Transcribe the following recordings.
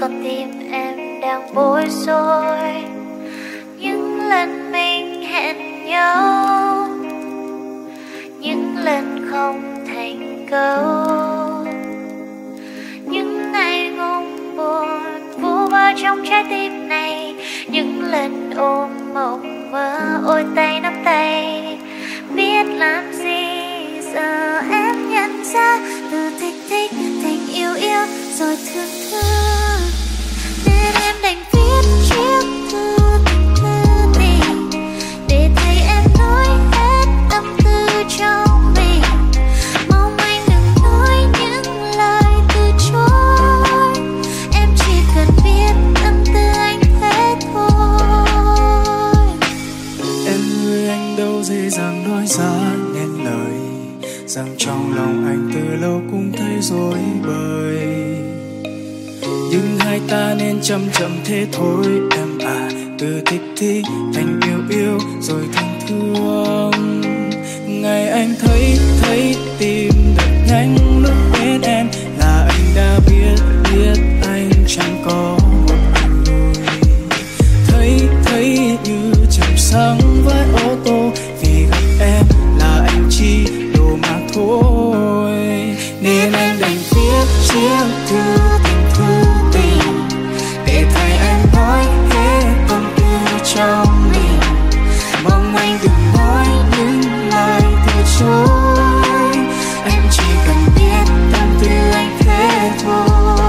tim em đang bối rối. Những lần mình hẹn nhau, những lần không thành câu, những ngày ngùng buồn vu vơ trong trái tim này, những lần ôm mộng mơ ôi tay nắm tay. Biết làm gì giờ em nhận ra, từ thích thích thành yêu yêu rồi thương thương, nên em đành viết chiếc thư tình thư tình để thấy em nói hết tâm tư cho mình. Mong anh đừng nói những lời từ chối, em chỉ cần biết tâm tư anh thế thôi. Em ơi anh đâu dễ dàng nói ra nên lời, rằng trong lòng anh từ lâu cũng thấy rối bời. Nhưng hai ta nên chậm chậm thế thôi em à, từ thích thích thành yêu yêu rồi thương thương. Ngày anh thấy tim đập nhanh lúc bên em, là anh đã biết anh chẳng có một anh nuôi. Thấy như chạm sáng với ô tô, vì gặp em là anh chỉ đồ mà thôi. Nên anh đành viết chiếc thư tình để thấy em nói hết tâm tư trong mình. Mong anh đừng nói những lời từ chối, em chỉ cần biết tâm tư anh thế thôi.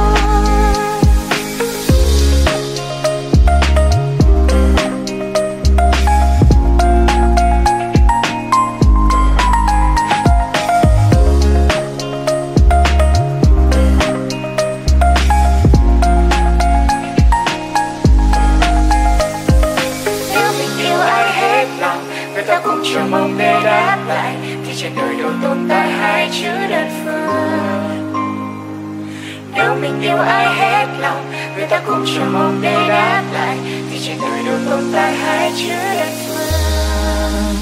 Chờ mong để đáp lại thì trên đời đâu tồn tại hai chữ đơn phương. Nếu mình yêu ai hết lòng, người ta cũng chờ mong để đáp lại thì trên đời đâu tồn tại hai chữ đơn phương.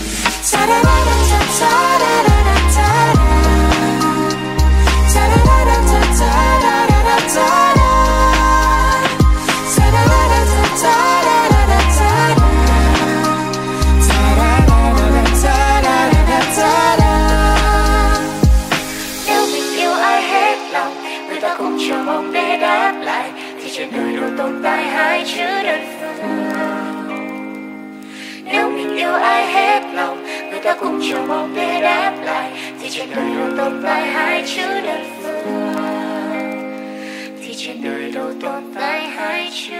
Chờ mong để đáp lại thì trên đời đâu tồn tại hai chữ đơn phương. Nếu mình yêu ai hết lòng, người ta cũng chờ mong để đáp lại thì trên đời đâu tồn tại hai chữ đơn phương. Thì trên đời đâu tồn tại hai chữ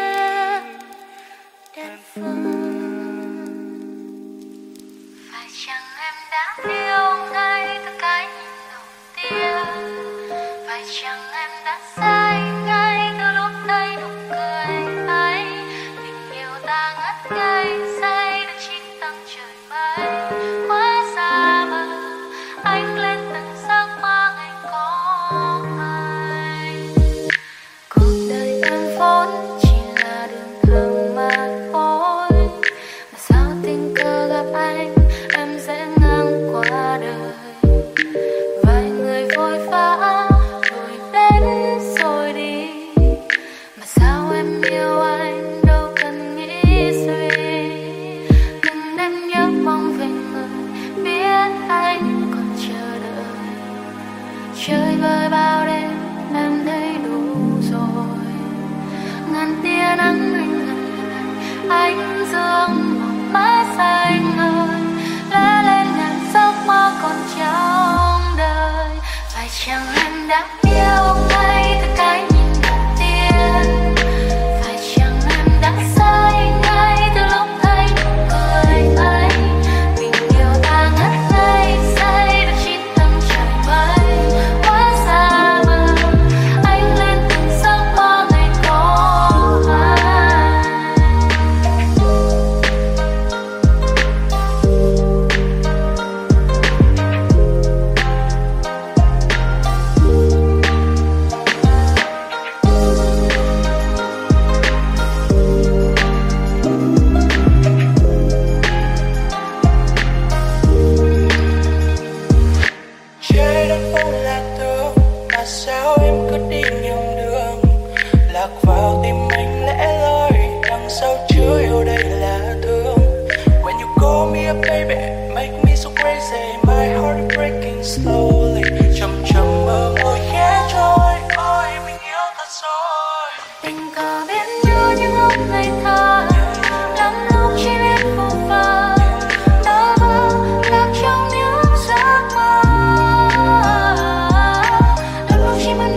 đơn phương. Phải chăng em đã yêu ngay từ cái nhìn đầu tiên? Phải chăng em đã say ngay từ lúc thấy nụ cười ấy? Tình yêu ta ngất ngây say đến chín tầng trời mây, quá xa vời anh lên từng giấc mơ ngày có anh. Cuộc đời em vốn chỉ là đường thường mà thôi, mà sao tình cờ gặp anh em dễ ngang qua đời. Vài người vội vã rồi đi, mà sao em yêu anh đâu cần nghĩ suy. Đừng em nhớ mong về người biết anh còn chờ đợi. Chơi vơi bao đêm em thấy đủ rồi, ngàn tia nắng anh ngần anh dương một mái xanh ơi, lẽ lên ngàn giấc mơ còn trong đời. Phải chăng em đã yêu ngay từ cái nhìn đầu tiên? Phải chăng em đã say ngay từ lúc thấy nụ cười ấy? Tình yêu ta ngất ngây say được chín tầng trời mây, quá xa vời anh lên từng giấc mơ ngày có anh. Trời đất phố là thương, mà sao em cứ đi nhầm đường?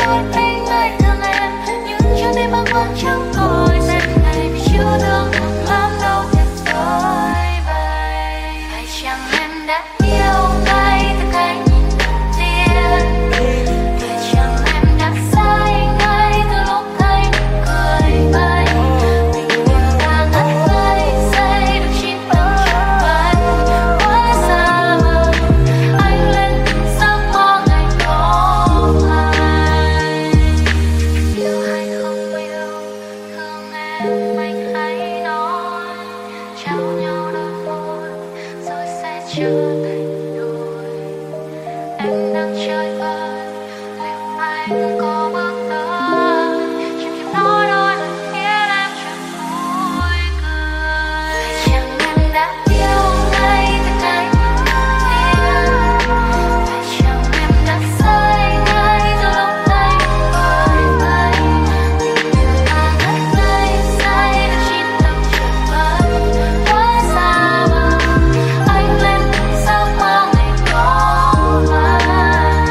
đôi mình ai thương em, nhưng trái tim bâng khuâng chẳng ngồi dậy này vì chưa thương lắm đâu thiệt rồi vậy. Phải chăng em đã yêu ngay từ cái nhìn đầu tiên? Phải chăng em đã say ngay từ lúc thấy nụ cười bay? Tình yêu ta ngất ngây say được chìm trong trọn vẹn quá xa vời. Anh lên từng giấc mơ ngày có ai yêu hay không yêu, thương em anh hãy nói, trao nhau đôi môi rồi sẽ trở thành đôi. Em đang chơi vơi, liệu anh có bước tới chìm trong nỗi đôi lời khiến em chẳng vui cười? Phải chăng em đã yêu ngay từ cái nhìn đầu tiên? Phải chăng em đã say ngay từ lúc thấy nụ cười bay? Tình yêu ta ngất ngây say được chìm trong trọn vẹn quá xa vời. Anh lên từng giấc mơ ngày có ai.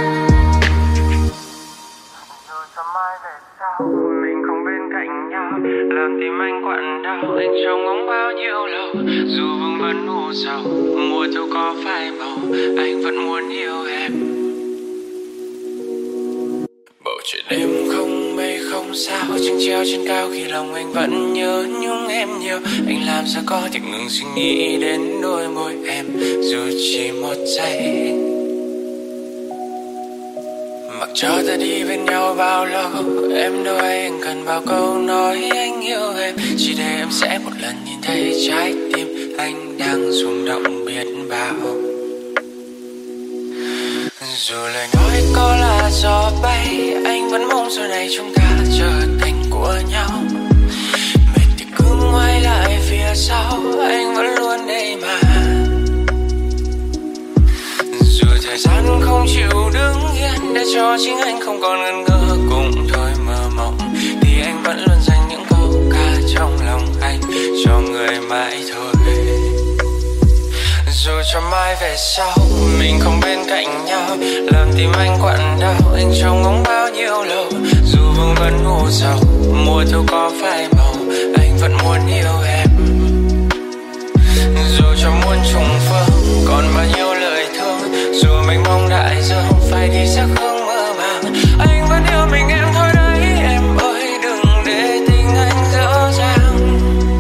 Dù sớm mai về sau mình không bên cạnh nhau, làm tim anh quặn đau, anh trông ngóng bao nhiêu lâu. Dù vương vấn u sầu, mùa thu có phai màu, anh vẫn muốn yêu em. Bầu trời đêm không mây không sao, trăng treo trên cao khi lòng anh vẫn nhớ nhung em nhiều. Anh làm sao có thể ngừng suy nghĩ đến đôi môi em, dù chỉ một giây. Mặc cho ta đi bên nhau bao lâu, em đâu anh cần bao câu nói anh yêu em. Chỉ để em sẽ một lần nhìn thấy trái tim anh đang rung động biết bao. Dù lời nói có là gió bay, anh vẫn mong giờ này chúng ta trở thành của nhau. Mệt thì cứ ngoái lại phía sau, anh vẫn luôn đây mà. Dù thời gian không chịu đứng yên để cho chính anh không còn ngần ngơ cùng thôi mơ mộng, thì anh vẫn luôn dành những câu ca trong lòng anh cho người mãi thôi. Dù cho mai về sau mình không bên cạnh nhau, làm tim anh quặn đau, anh trông ngóng bao nhiêu lâu. Dù vương vấn u sầu, mùa thu có phai màu, anh vẫn muốn yêu em. Dù cho muôn trùng phương còn bao nhiêu lời thương, dù mình mong đại dương phải đi sắc hương mơ màng, anh vẫn yêu mình em thôi đấy. Em ơi đừng để tình anh dở dang.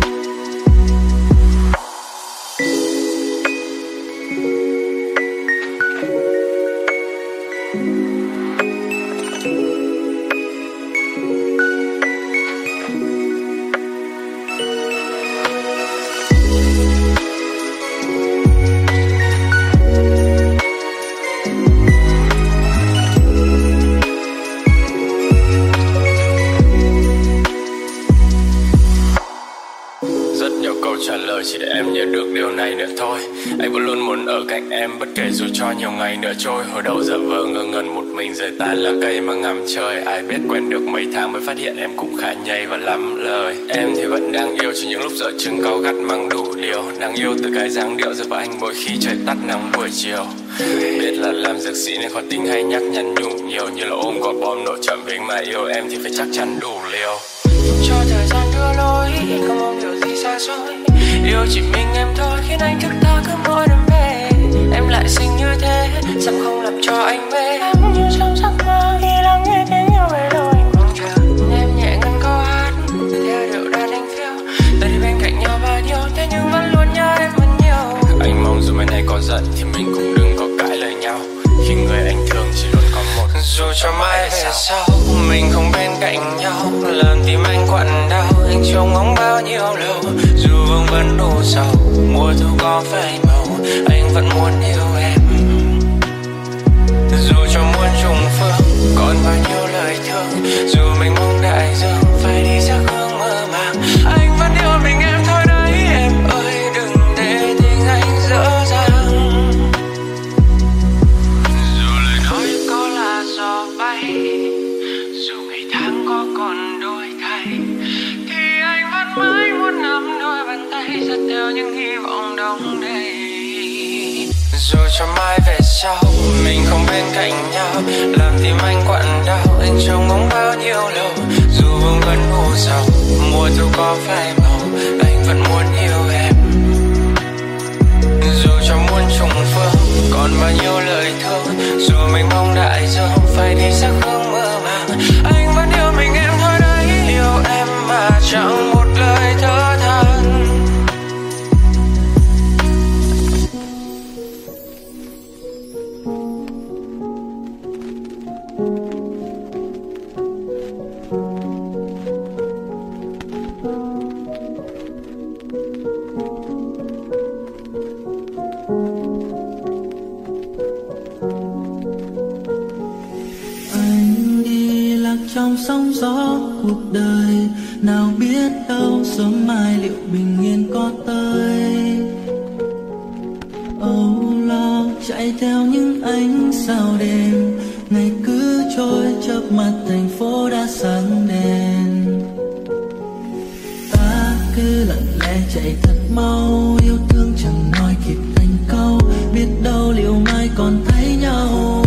Trả lời chỉ để em nhớ được điều này nữa thôi. Anh vẫn luôn muốn ở cạnh em bất kể dù cho nhiều ngày nữa trôi. Hồi đầu giờ vờ ngơ ngẩn một mình rời tàn lá cây mà ngắm trời. Ai biết quen được mấy tháng mới phát hiện em cũng khá nhây và lắm lời. Em thì vẫn đang yêu chỉ những lúc dở chừng cáu gắt mang đủ điều. Đang yêu từ cái dáng điệu giữa anh mỗi khi trời tắt nắng buổi chiều. Biết là làm dược sĩ nên khó tính hay nhắc nhắn nhủ nhiều, như là ôm quả bom nổ chậm về mà yêu em thì phải chắc chắn đủ liều. Cho thời gian đưa lối, không mong điều gì xa xôi. Yêu chỉ mình em thôi khiến anh thức tha cứ mỗi đêm về. Em lại xinh như thế, sao không làm cho anh mê. Em như trong giấc mơ khi lắng nghe tiếng yêu về đâu anh mong chờ. Em nhẹ ngân câu hát theo điệu đàn anh phiêu. Ta đi bên cạnh nhau bao nhiêu, thế nhưng vẫn luôn nhớ em vẫn nhiều. Anh mong dù mai này có giận thì mình cũng đừng có cãi lời nhau. Khi người anh thương chỉ luôn có một. Dù cho mai về sau mình không bên cạnh nhau, làm tim anh quặn đau, anh trông ngóng bao nhiêu lâu. Dù vương vấn đủ sầu, mùa thu có phai màu, anh vẫn muốn yêu em. Dù cho muôn trùng phương còn bao nhiêu lời thương, dù mình mong đại dương phải đi xa hương mơ màng, anh vẫn yêu mình em thôi đấy. Em ơi đừng để tình anh dở dang. Dù lời nói có là gió bay, dù ngày tháng có còn đổi thay, thì anh vẫn mãi muốn nắm đôi bàn tay dắt theo những hy vọng đông đầy. Dù cho mai về sau mình không bên cạnh nhau, làm tim anh quặn đau, anh trông có phai màu, anh vẫn muốn yêu em. Dù cho muôn trùng phương, còn bao nhiêu lời thương, dù mình mong đại dương phải đi sắc hương mơ màng, anh vẫn yêu mình em thôi đấy, yêu em mà chẳng một lời thở than. Trong sóng gió cuộc đời, nào biết đâu sớm mai liệu bình yên có tới. Âu lo chạy theo những ánh sao đêm, ngày cứ trôi chớp mắt thành phố đã sáng đèn. Ta cứ lặng lẽ chạy thật mau, yêu thương chẳng nói kịp thành câu, biết đâu liệu mai còn thấy nhau.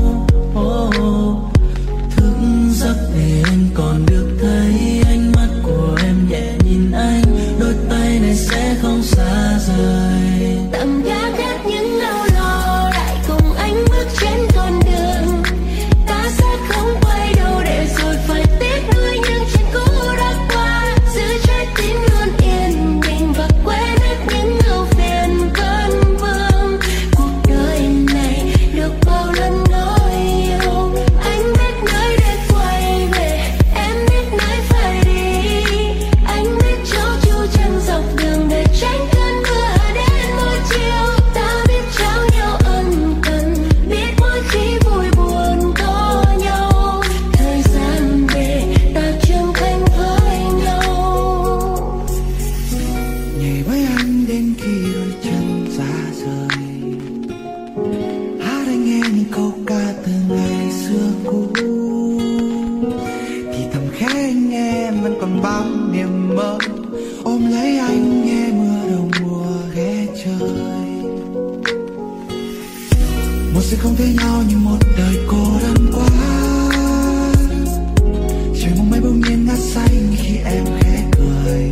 Giấc để em còn được thấy ánh mắt của em nhẹ nhìn anh, đôi tay này sẽ không xa rời. Tạm gác hết những âu lo, lại cùng anh bước trên con đường. Ta sẽ không quay đầu để rồi phải tiếc nuối những chuyện cũ đã qua. Giữ trái tim luôn yên bình và quên hết những ưu phiền cơn vương. Cuộc đời này được bao lần nói yêu, anh biết nơi để quay về, em biết nơi phải đi. Anh biết chỗ chu chân dọc đường để tránh cơn mưa hạ đến mỗi chiều. Ta biết trao nhau ân cần, biết mỗi khi vui buồn có nhau. Thời gian để ta trưởng thành với nhau. Nhảy với anh đến khi đôi chân ra rời, hát anh nghe những câu ca từ ngày xưa cũ, thì thầm khẽ anh nghe em vẫn còn bao niềm mơ, ôm lấy anh nghe mưa đầu mùa ghé trời. Một sự không thấy nhau như một đời cô đơn quá, trời mong mây bỗng nhiên ngát xanh khi em khẽ cười.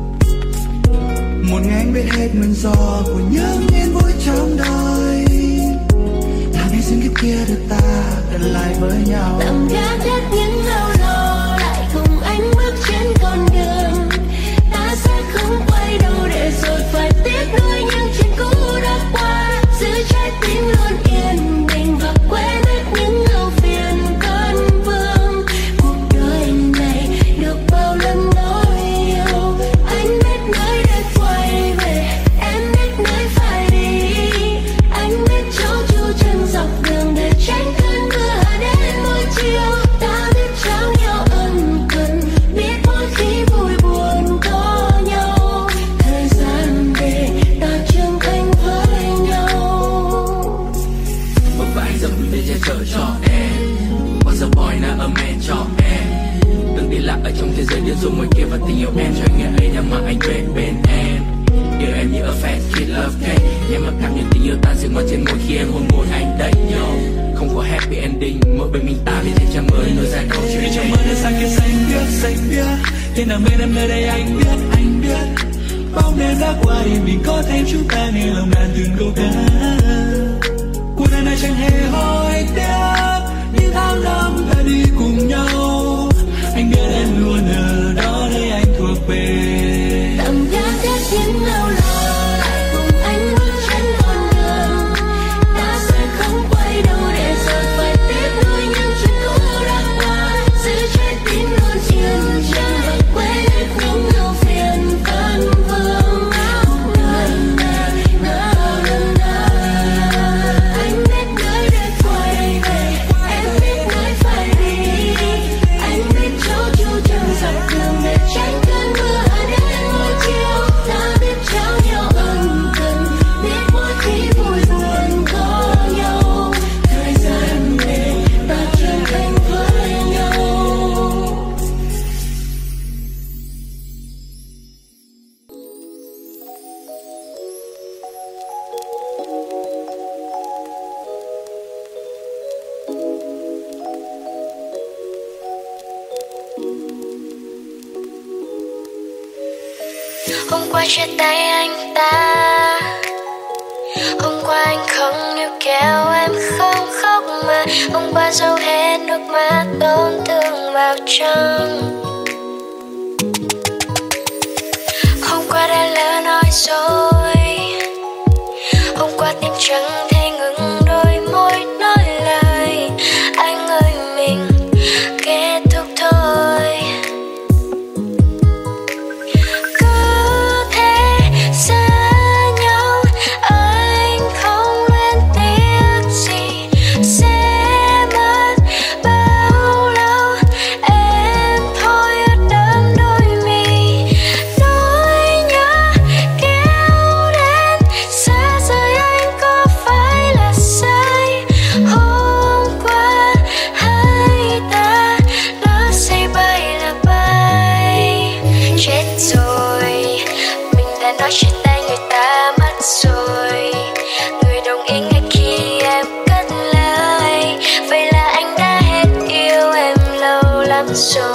Một ngày anh biết hết nguyên do của những yên vui trong đời, là ngày sinh kiếp kia được ta gần lại với nhau. Tạm gác hết những âu lo, lại cùng anh bước trên con đường. Ta sẽ không quay đầu để rồi phải tiếc nuối những chuyện cũ đã qua. Giữ trái tim luôn yên bình và quên hết những ưu phiền cơn vương. Cuộc đời này được bao lần nói yêu, anh biết nơi để quay về, em biết nơi phải đi. Anh biết chỗ chu chân dọc đường để tránh cơn mưa hạ đến mỗi chiều. Ta biết trao nhau ân cần, biết mỗi khi vui buồn có nhau. Thời gian để ta trưởng thành với nhau. Một vài dòng để che chở cho em, what's a boy not a man cho em. Đừng đi lạc ở trong thế giới điên rồ ngoài kia, và tình yêu em cho anh ngày ấy nhằm mà anh về bên em. Yêu em như a fast kid love cake, em mặc cảm nhận tình yêu ta dừng ngoan trên môi khi em hôn môi anh đấy yo. Không có happy ending, mỗi bên mình ta vì thế chẳng mới nối dài câu chuyện. Vì chẳng mới nơi xa kia xanh biếc, thế nào bên em nơi đây anh biết. Bóng đêm đã qua thì mình có thêm chúng ta nên lòng đàn từng câu ca. Cuộc đời này chẳng hề hối tiếc, những tháng năm đã đi cùng nhau. Anh biết em luôn ở đó nơi anh thuộc về. Tạm gác hết những âu lo, lại cùng anh bước trên con đường. Ta sẽ không quay đầu để rồi phải tiếc nuối những chuyện cũ đã qua. Giữ trái tim luôn yên chân và quên hết những ưu phiền cơn vương. Cuộc đời này đã bao lần nói, anh biết nơi để quay về, em biết nơi phải đi. Hôm qua chia tay anh ta, hôm qua anh không níu kéo em không khóc mà hôm qua giấu hết nước mắt tổn thương vào trong. Hôm qua đã lỡ nói dối, hôm qua tim chẳng thể ngừng đôi môi nói lời anh ơi mình kết thúc thôi. Cứ thế xa nhau anh không luyến tiếc gì, sẽ mất bao lâu em thôi ướt đẫm đôi mi. Nỗi nhớ kéo đến xa rời anh có phải là sai? Hôm qua hai ta lỡ say bay là bay. Chết rồi, mình đã nói chia tay người ta mất rồi. Người đồng ý ngay khi em cất lời, vậy là anh đã hết yêu em lâu lắm rồi.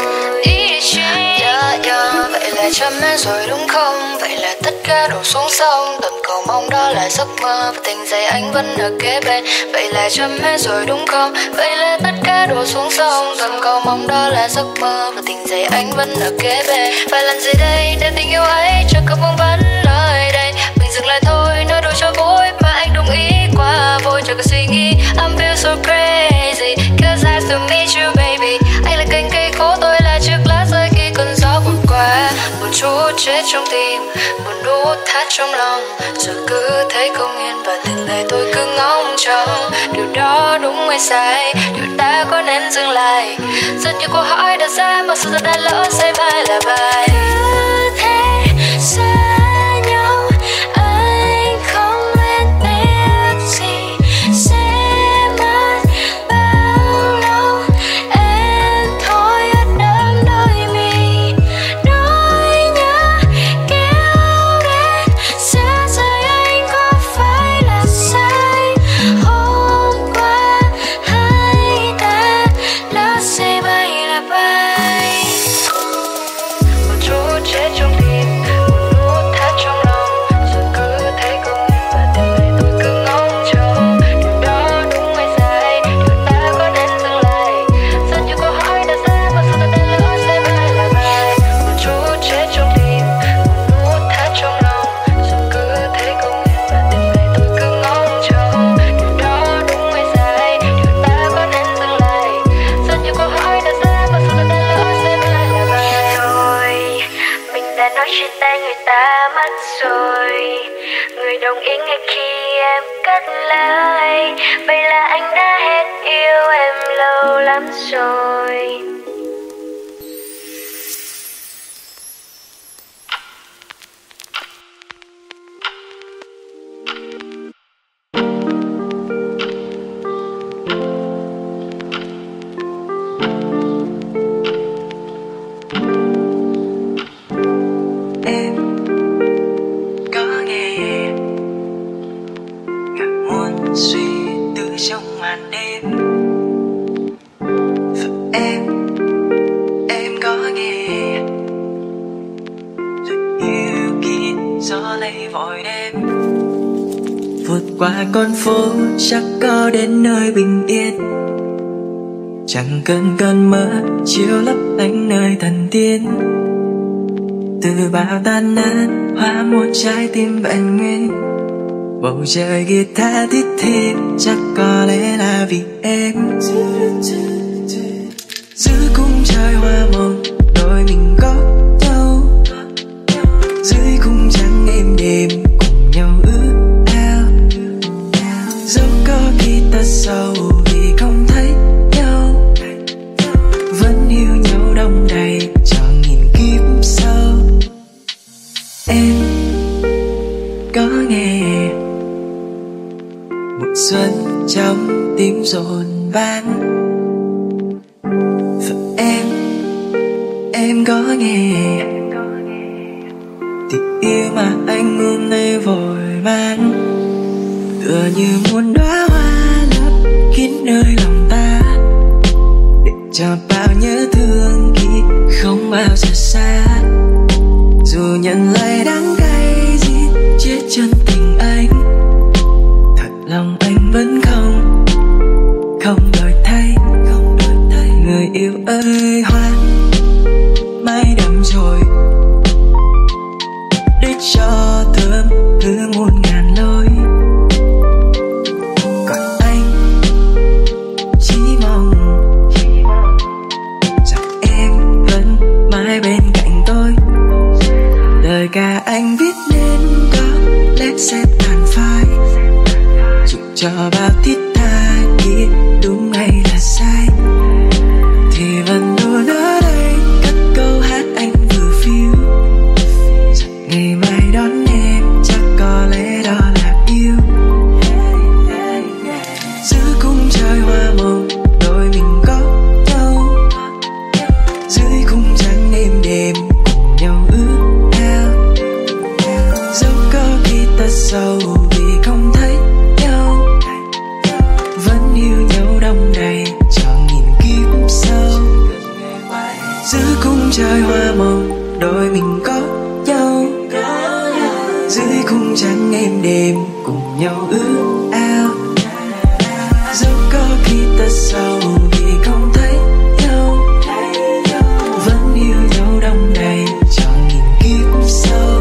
Vậy là chấm hết rồi đúng không? Vậy là tất cả đổ xuống sông. Từng cầu mong đó là giấc mơ và tỉnh dậy anh vẫn ở kế bên. Vậy là chấm hết rồi đúng không? Vậy là tất cả đổ xuống sông. Từng cầu mong đó là giấc mơ và tỉnh dậy anh vẫn ở kế bên. Phải làm gì đây để tình yêu ấy chẳng có vương vấn lời đây. Mình dừng lại thôi, nói đôi cho vui mà anh đồng ý quá vội chẳng cần suy nghĩ. I'm feel so crazy cause I still miss you baby. Anh là cành cây khô, tôi là chiếc lá rơi khi cơn gió vụt qua. Một chút chết trong tim, một nút thắt trong lòng. Giờ cứ thấy không yên và từng ngày tôi cứ ngóng trông. Điều đó đúng hay sai, điều ta có nên dừng lại. Rất nhiều câu hỏi đặt ra mà sự thật đã lỡ say bay là bay. Cứ thế xa nhau anh không luyến tiếc gì, sẽ mất bao lâu em thôi ướt đẫm đôi mi. Nỗi nhớ kéo đến xa rời anh có phải là sai? Hôm qua hai ta lỡ say bay là bay. Một chút chết trong tim, một nút thắt trong lòng. Giờ cứ thấy không yên và từng ngày tôi cứ ngóng trông. Điều đó đúng hay sai, điều ta có nên dừng lại. Rất nhiều câu hỏi đặt ra mà sự thật đã lỡ say bay là bay. Một chút chết trong tim, một nút thắt trong lòng. Giờ cứ thấy không yên và từng ngày tôi cứ ngóng trông. Điều đó đúng hay sai, điều ta có nên dừng lại. Rất nhiều câu hỏi đặt ra mà sự thật đã lỡ say bay là bay. Rồi, mình đã nói chia tay người ta mất rồi. Người đồng ý ngay khi em cất lời, vậy là anh đã hết yêu em lâu lắm rồi. Em có nghe ngàn muôn suy tư trong màn đêm. Và em có nghe lời yêu kia gió lay vội đêm. Vượt qua con phố chắc có đến nơi bình yên. Chẳng cần cơn mơ chiếu lấp lánh nơi thần tiên. Từ bao tan nát hóa một trái tim vẹn nguyên. Bầu trời guitar thít thêm chắc có lẽ là vì em. Giữa cung trời hoa mộng đôi mình có nhau. Dưới cung trắng êm đềm cùng nhau ước ao. Dẫu có khi ta sầu vì không thấy nhau, vẫn yêu nhau đông đầy cho nghìn kiếp sau. Em có nghe mùa xuân trong tim dồn vang. Và em có nghe tình yêu mà anh hôm nay vội vàng. Tựa như muôn đóa hoa lấp kín nơi lòng ta, để cho bao nhớ thương khi không bao giờ xa. Dù nhận lời đắng Giữa khung trời hoa màu đôi mình có nhau, dưới khung trắng êm đềm cùng nhau ước ao. Dẫu có khi ta sầu vì không thấy nhau, vẫn yêu nhau đong đầy cho nghìn kiếp sau.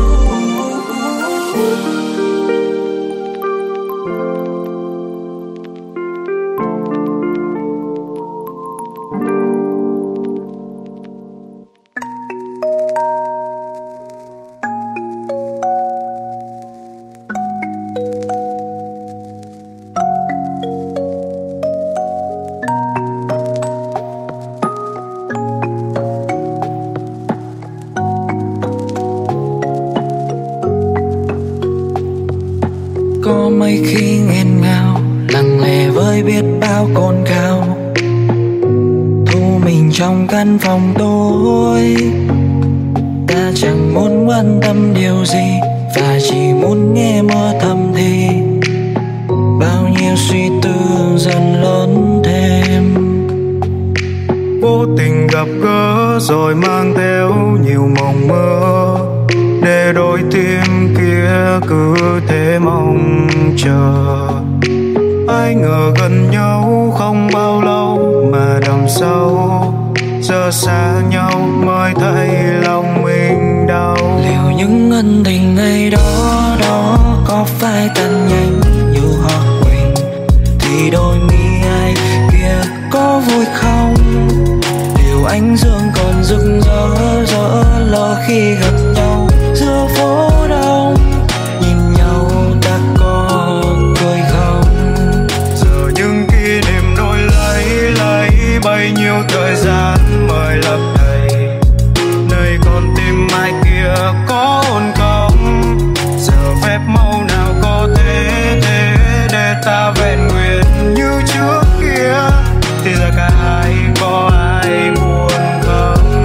Có mấy khi nghẹn ngào lặng lẽ với biết bao cồn cào, thu mình trong căn phòng tối. Ta chẳng muốn quan tâm điều gì và chỉ muốn nghe mơ thầm thì bao nhiêu suy tư dần lớn thêm. Vô tình gặp gỡ rồi mang theo nhiều mộng mơ, để đôi tim kia cứ thế mong chờ. Ai ngờ gần nhau không bao lâu mà đằng sau giờ xa nhau mới thấy lòng mình đau. Liệu những ân tình ngày đó có phải tan nhanh như hoa quỳnh, thì đôi mi ai kia có vui không? Liệu ánh dương còn rực rỡ lỡ khi gặp nhau giữa phố đông, nhìn nhau ta có cười không? Giờ những kỷ niệm đổi lấy bấy nhiêu thời gian mới lấp đầy, nơi con tim mai kia có ổn không? Giờ phép màu nào có thể để ta vẹn nguyên như trước kia, thì giờ cả hai có ai buồn không?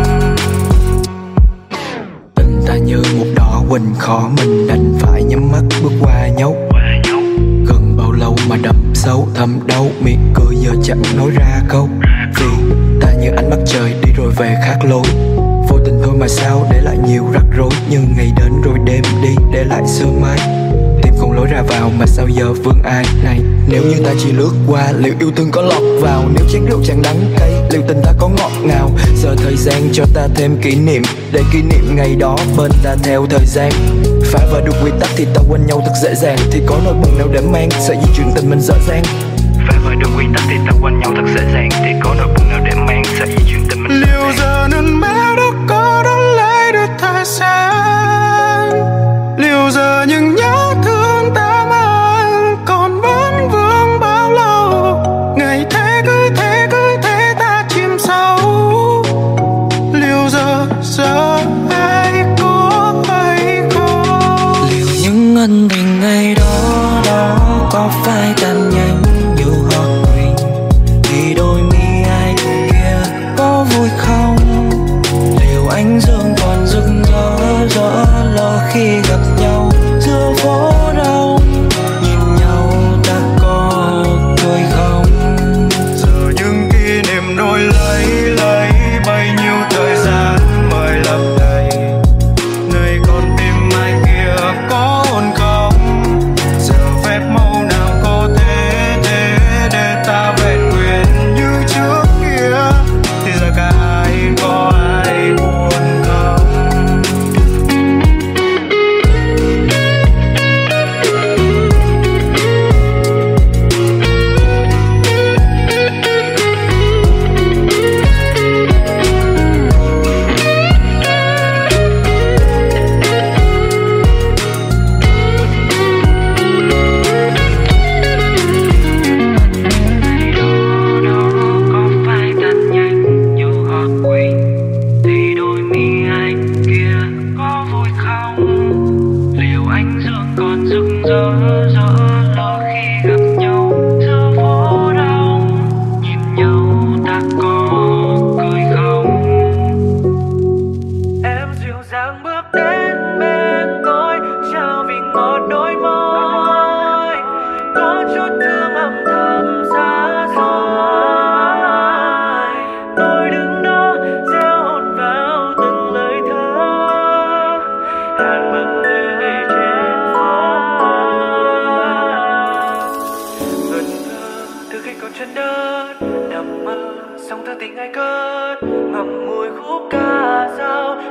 Tình ta như một đỏ quỳnh khó mình đành phải nhắm mắt bước qua nhau. Gần bao lâu mà đậm sâu thầm đau, miệng cười giờ chẳng nói ra câu. Vì ta như ánh mắt trời đi rồi về khác lối, vô tình thôi mà sao để lại nhiều rắc rối. Nhưng ngày đến rồi đêm đi để lại sương mai, tìm không lối ra vào mà sao giờ vương ai này. Nếu như ta chỉ lướt qua liệu yêu thương có lọt vào, nếu chén rượu chẳng đắng cay liệu tình ta có ngọt ngào. Giờ thời gian cho ta thêm kỷ niệm, để kỷ niệm ngày đó bên ta theo thời gian. Phá vỡ được quy tắc thì ta quên nhau thật dễ dàng, thì có nỗi buồn nào để mang sợi dây chuyện tình mình dở dang. Phá vỡ được quy tắc thì ta quên nhau thật dễ dàng, thì có nỗi buồn nào để mang sợi dây chuyện tình mình dở dang. Liệu giờ nên bé đó có đón lấy được thời gian, liệu giờ những nhớ thương ta mang còn vẫn vương bao lâu. Ngày thế cứ thế ta chìm sâu, liệu giờ ai có hay không? Liệu những ân tình ngày đó có phải tan nhanh như hoa quỳnh, thì đôi mi ai kia có vui không? Liệu ánh dương còn rực rỡ lỡ khi gặp nhau giữa phố đông, nhìn nhau ta có cười không? Giờ những kỷ niệm đổi lấy bấy nhiêu thời gian mới lấp đầy, nơi con tim mai kia có ổn không? Giờ phép màu nào có thể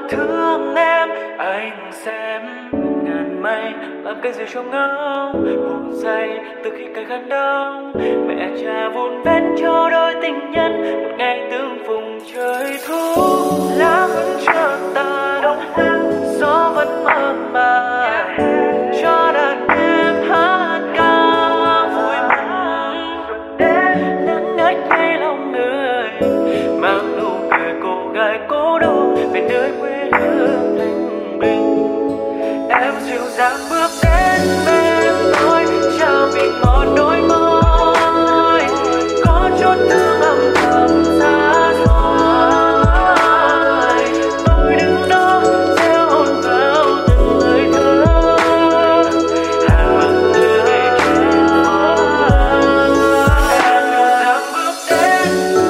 thương em. Anh xem ngàn mây làm cái gì cho ngao, buồn say từ khi cây khăn đau. Mẹ cha vun vén cho đôi tình nhân một ngày tương phùng trời thu. Lá vẫn chờ ta đông em, gió vẫn mơ màng cho đàn em hát ca vui mừng. Nắng ngắt ngay lòng người mang nụ cười cô gái cố đô về nơi quê hương thanh bình. Em dịu dàng bước đến bên tôi trao vị ngọt đôi môi, có chút thương âm thầm xa xôi. Tôi đứng đó gieo hồn vào từng lời thơ, hàng từ về trên phố. Em dịu dàng bước đến.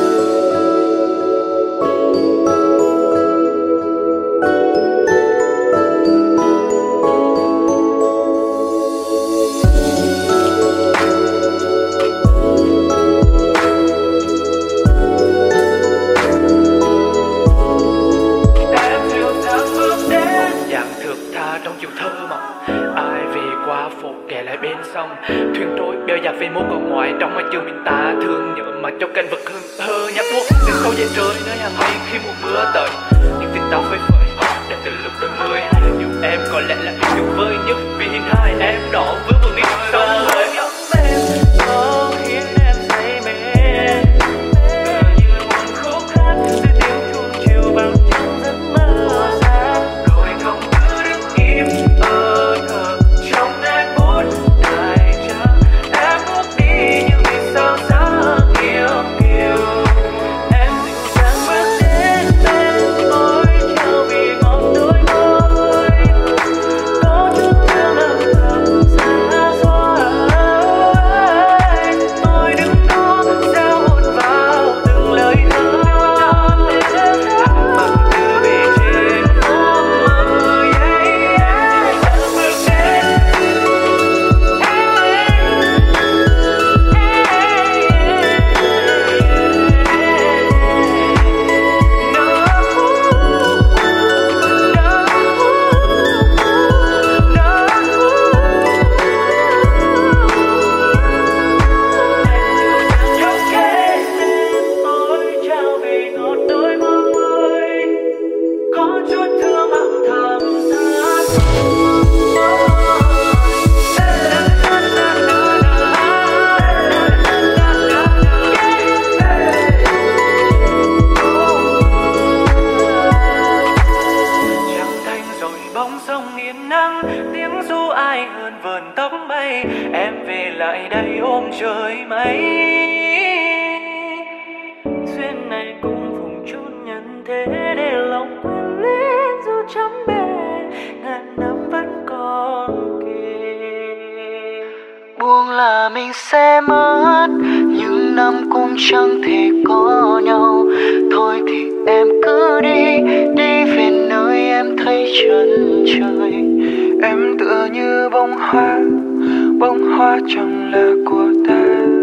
Trong chiều thơ mộng, ai về qua phố kể lại bên sông. Thuyền trôi bèo dạt về mố còn ngoài, trong mà chiều mình ta thương nhớ mà cho cảnh vật hương thơ nhạc buốt đến sâu về trời nơi hàng mây khi mùa mưa tới. Những tiếng tao phơi phới để từ lúc đôi mươi, yêu em có lẽ là điều tuyệt vời nhất vì hiện hai em đó vướng vào niềm sâu hơi ấm em. Có khiến em say mê tựa như một khúc hát từ tiếng chuông chiều vang trong giấc mơ xa. Rồi không trong nét bút đại trang em bước đi như vì sao sáng yêu kiều. Em dịu dàng bước đến bên tôi trao vị ngọt đôi môi, có chút thương âm thầm xa xôi. Tôi đứng đó gieo hồn vào từng lời thơ, hát bằng từ bề trên phố mơ. Bóng sông nghiêng nắng, tiếng ru ai hơn vờn tóc mây. Em về lại đây ôm trời mây. Duyên này cũng vùng chốn nhân thế để lòng quyến luyến dù chấm bề ngàn năm vẫn còn kề. Buông là mình sẽ mất những năm cũng chẳng thể có nhau. Thôi thì em cứ đi, đi về nơi em thấy chân trời. Em tựa như bông hoa chẳng là của ta,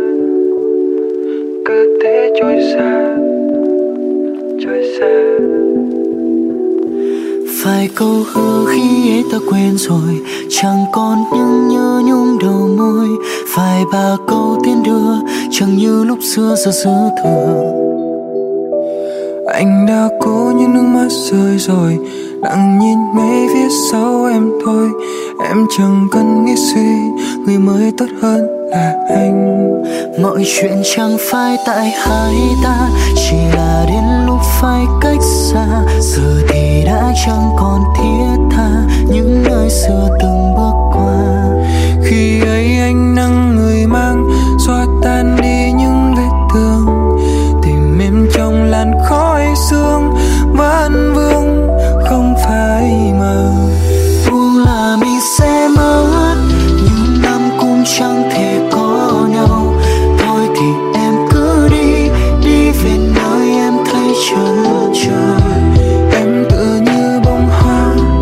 cứ thế trôi xa, trôi xa. Vài câu hứa khi ấy ta quên rồi, chẳng còn những nhớ nhung đầu môi. Vài ba câu tiếng đưa, chẳng như lúc xưa giờ dư thừa. Anh đã cố nhưng nước mắt rơi rồi, lặng nhìn mấy phía sau em thôi. Em chẳng cần nghĩ suy, người mới tốt hơn là anh. Mọi chuyện chẳng phải tại hai ta, chỉ là đến lúc phải cách xa. Giờ thì đã chẳng còn thiết tha những nơi xưa từng bước qua. Khi ấy anh nâng người mang, xóa tan đi những vết thương. Tìm em trong làn khói sương, vẫn vương không phải mơ. Buông là mình sẽ mất, nhưng năm cũng chẳng thể có nhau. Thôi thì em cứ đi, đi về nơi em thấy chân trời. Em tựa như bông hoa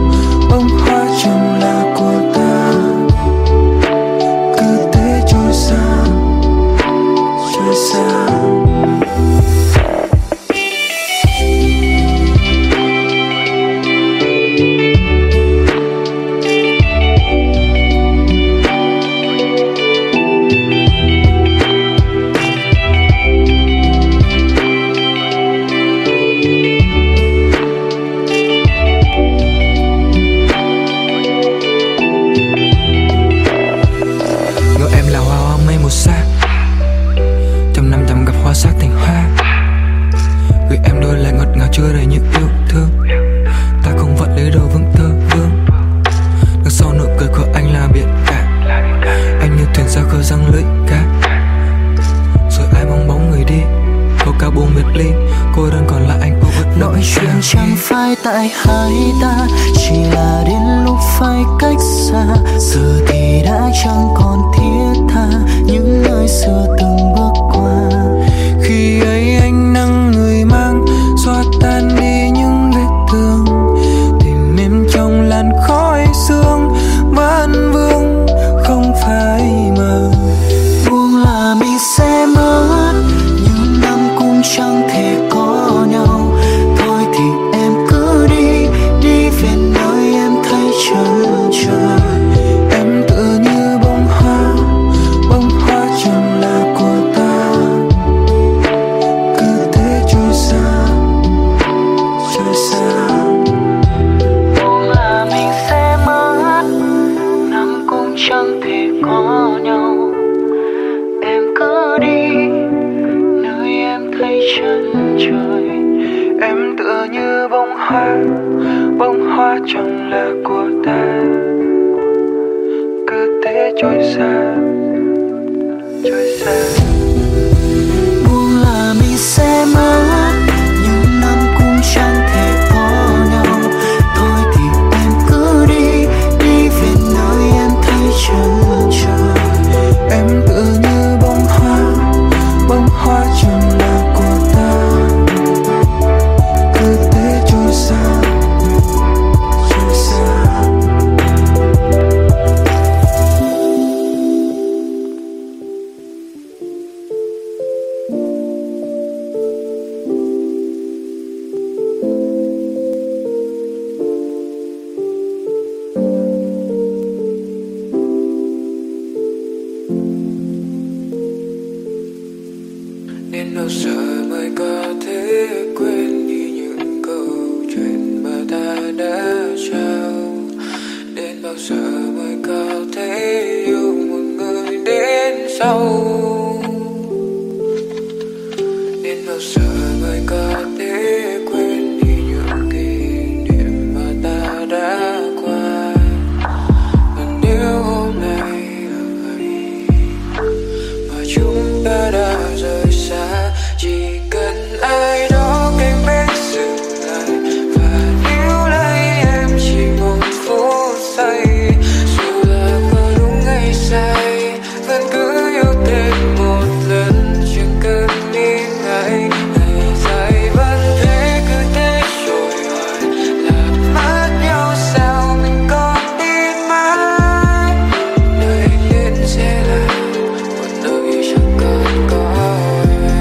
ai tại hai ta, chỉ là đến lúc phải cách xa. Giờ thì đã chẳng còn thiết tha những nơi xưa từng bước qua. Khi ấy ánh nắng người mang xóa tan đi những vết thương, tìm em trong làn khói sương vẫn vương không phải mơ. Buông là mình sẽ mất những năm cũng chẳng thể có nhau. Thôi thì em cứ đi, đi về nơi em thấy chân trời. Em tựa như bông hoa chẳng là của ta, cứ thế trôi xa, trôi xa. Buông là mình sẽ mất năm cũng chẳng thể có nhau. Em cứ đi nơi em thấy chân trời. Em tựa như bông hoa chẳng là của ta, cứ thế trôi xa, trôi xa. Buông là mình sẽ mất những năm cũng chẳng thể có nhau. Thôi thì em cứ đi, đi về nơi em thấy chân trời. Em tựa như bông hoa chẳng là của ta, cứ thế trôi xa, trôi xa. Đến bao giờ mới có thể quên đi những câu chuyện mà ta đã trao? Đến bao giờ mới có thể yêu một người đến sau? Đến bao giờ mới có thể quên đi những kỷ niệm mà ta đã qua? Và nếu hôm nay là ngày mà chúng ta đã rời xa, chỉ cần ai đó cạnh bên dừng lại và níu lấy em chỉ một phút giây. Dù là có đúng hay sai, vẫn cứ yêu thêm một lần, chẳng cần nghĩ ngại. Ngày dài vẫn thế, cứ thế trôi hoài, làm mất nhau sao mình còn đi mãi. Nơi anh đến sẽ là một nơi chẳng còn có em.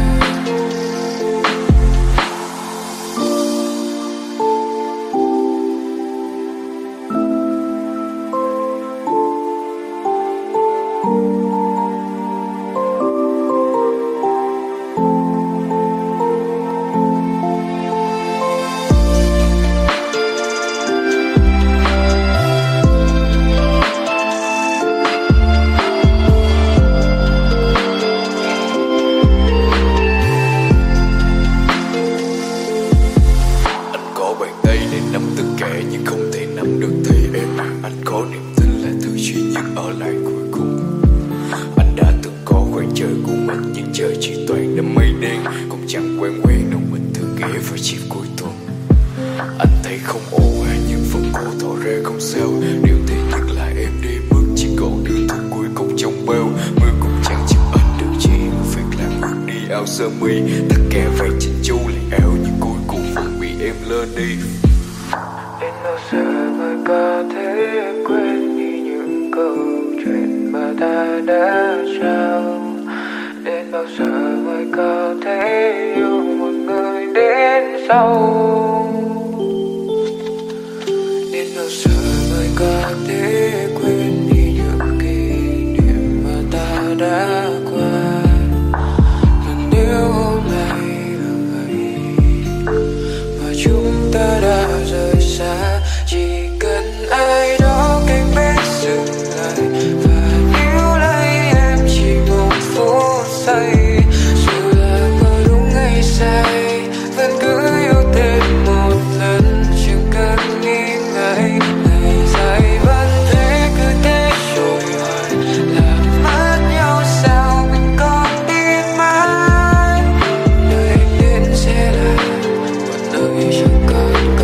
Anh có bàn tay để nắm tất cả nhưng không thể nắm được tay em. Anh có niềm tin là thứ duy nhất ở lại cuối cùng. Anh đã từng có khoảng trời của mình nhưng trời chỉ toàn đám mây đen, cũng chẳng quen đâu mình thường ghé vào chiều cuối tuần. Anh thấy không ổn nhưng vẫn cố tỏ ra không sao. Điều tệ nhất là em đi bước chỉ còn đường thuốc cuối cùng trong bao. Mưa cũng chẳng giúp anh được gì, phép làm ngược đi áo sơ mi. Tất cả vậy chỉnh chu liền ảo nhưng cuối cùng vẫn bị em lơ đi. Đến bao giờ mới có thể quên đi những câu chuyện mà ta đã trao? Đến bao giờ mới có thể yêu một người đến sau? Đến bao giờ mới có thể quên đi những kỷ niệm mà ta đã qua? Và nếu hôm nay là ngày mà chúng ta đã rời xa, chỉ cần ai đó cạnh bên dừng lại và níu lấy em chỉ một phút giây. Dù là có đúng hay sai, vẫn cứ yêu thêm một lần, chẳng cần nghĩ ngại. Ngày dài vẫn thế, cứ thế trôi hoài, làm mất nhau sao mình còn đi mãi. Nơi anh đến sẽ là một nơi chẳng còn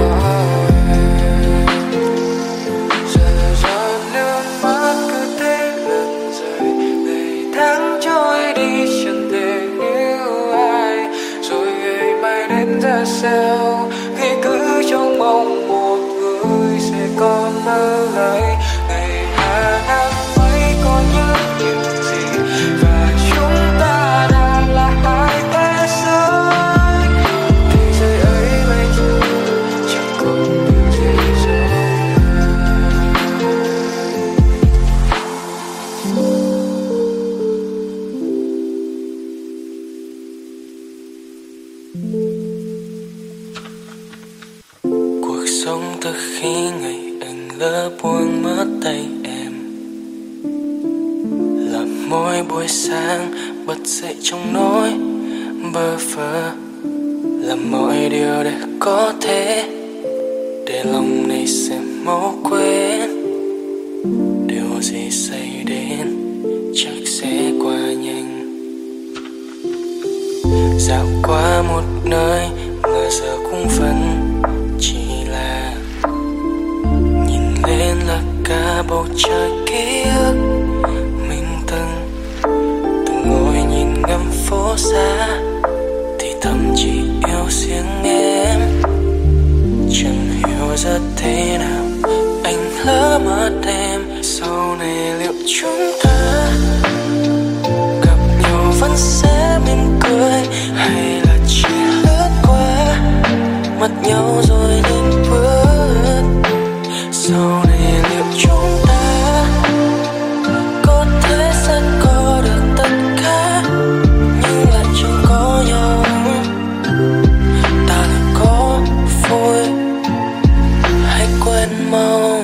sống từ khi ngày anh lỡ buông mất tay em. Là mỗi buổi sáng bật dậy trong nỗi bơ vơ, làm mọi điều để có thể để lòng này sẽ mau quên. Điều gì xảy đến chắc sẽ qua nhanh. Dạo qua một nơi mà giờ cũng vẫn chỉ là nhìn lên là cả bầu trời ký ức. Mình từng ngồi nhìn ngắm phố xa thì thầm chỉ yêu riêng em. Chẳng hiểu ra thế nào anh lỡ mất em. Sau này liệu chúng ta gặp nhau vẫn sẽ mỉm cười, hay là chỉ lướt qua mắt nhau rồi nhìn bước. Sau này liệu chúng ta có thể sẽ có được tất cả, nhưng lại chẳng có nhau. Ta là có vui hay quên mau.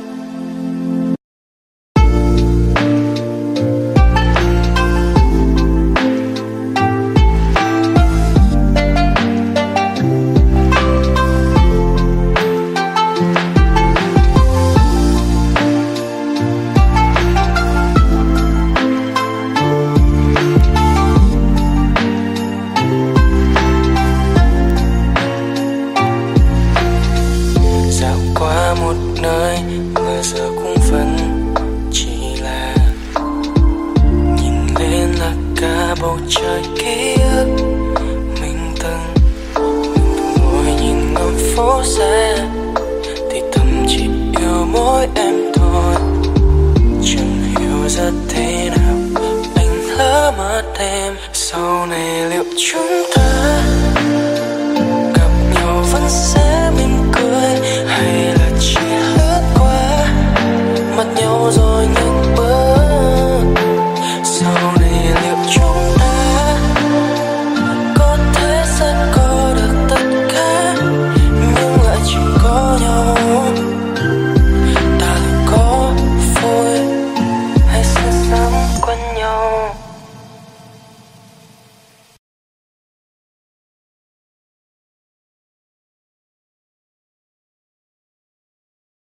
Qua một nơi mà giờ cũng vẫn chỉ là nhìn lên là cả bầu trời ký ức. Mình từng ngồi nhìn ngắm phố xa thì thầm chỉ yêu mỗi em thôi. Chẳng hiểu ra thế nào anh lỡ mất em. Sau này liệu chúng